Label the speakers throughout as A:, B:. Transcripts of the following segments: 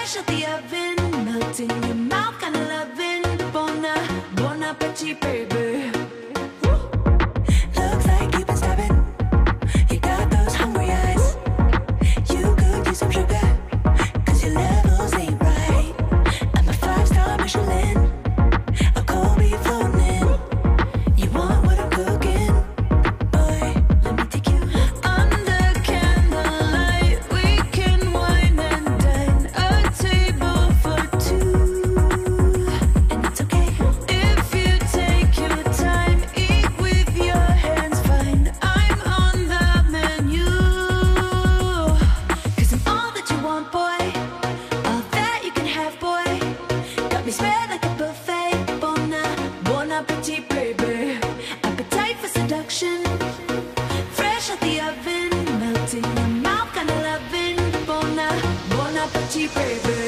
A: fresh out the oven, melting in your mouth, kinda loving. Bon appetit, baby. Looks like you've been starving. You got those hungry eyes. You could use some sugar, 'cause your levels ain't right. I'm a 5-star Michelin, a cold beef floating in. You want what I'm cooking? Boy, let me take you under candlelight. We can wine and dine, a table for two. And it's okay if you take your time, eat with your hands, fine. I'm on the menu, 'cause I'm all that you want, boy. All that you can have, boy. Got me spread like a buffet. Bon appetit, baby. Appetite for seduction. Fresh out the oven, melting in your mouth, kinda loving. Bon appetit, baby.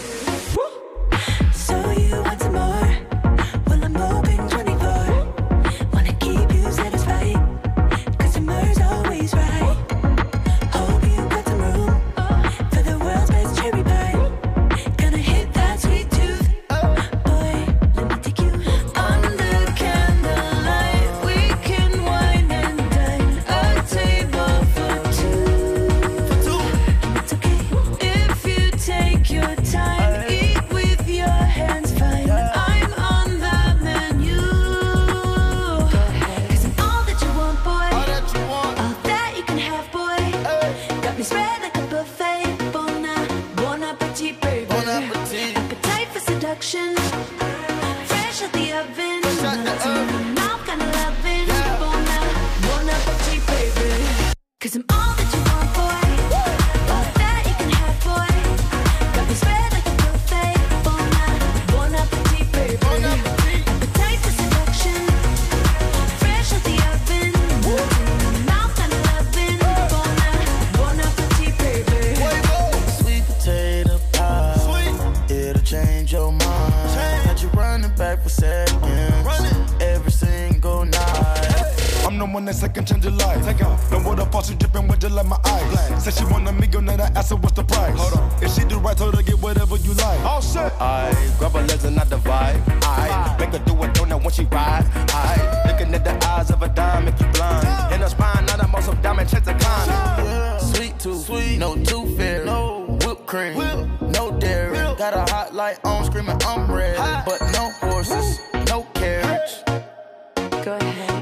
A: So you want some more? Well, I'm open 24. Wanna keep you satisfied, 'cause summer's always right. Hope you got some room for the world's best cherry pie. Gonna hit that sweet tooth. Boy, let me take you under candlelight. We can wine and dine, a table for two. And it's okay if you take your time, eat with your hands, fine. I'm on the menu, 'cause I'm all that you want, boy. All that you can have, boy. Got me spread like a buffet. Bon appetit, baby. Appetite for seduction. Fresh out the oven, melting in your mouth, kinda loving. Bon appetit, baby. 'Cause I'm all that you want, boy. All that you can have, boy. Got me spread like a buffet. Bon appetit, baby. Appetite for seduction. Fresh out the oven, melting in your mouth, kinda loving. Bon appetit, baby.
B: Sweet potato pie, it'll change your mind. Had you running back for seconds, every single night.
C: I'm the one that second change your life. Take off. No water fall, she dripping with just like my eyes. Said she want a million, I asked her what's the price. Hold on. If she do right, told her get whatever you like. All set.
B: I grab her legs and I divide. I make her do a donut when she ride. I looking at the eyes of a dime, make you blind. In her spine, not a muscle diamond, chase the kind. Sweet tooth, no tooth fairy. Whipped cream, no dairy. Got a hot light on, screaming I'm ready. But no horses, no carriage.
A: Go ahead.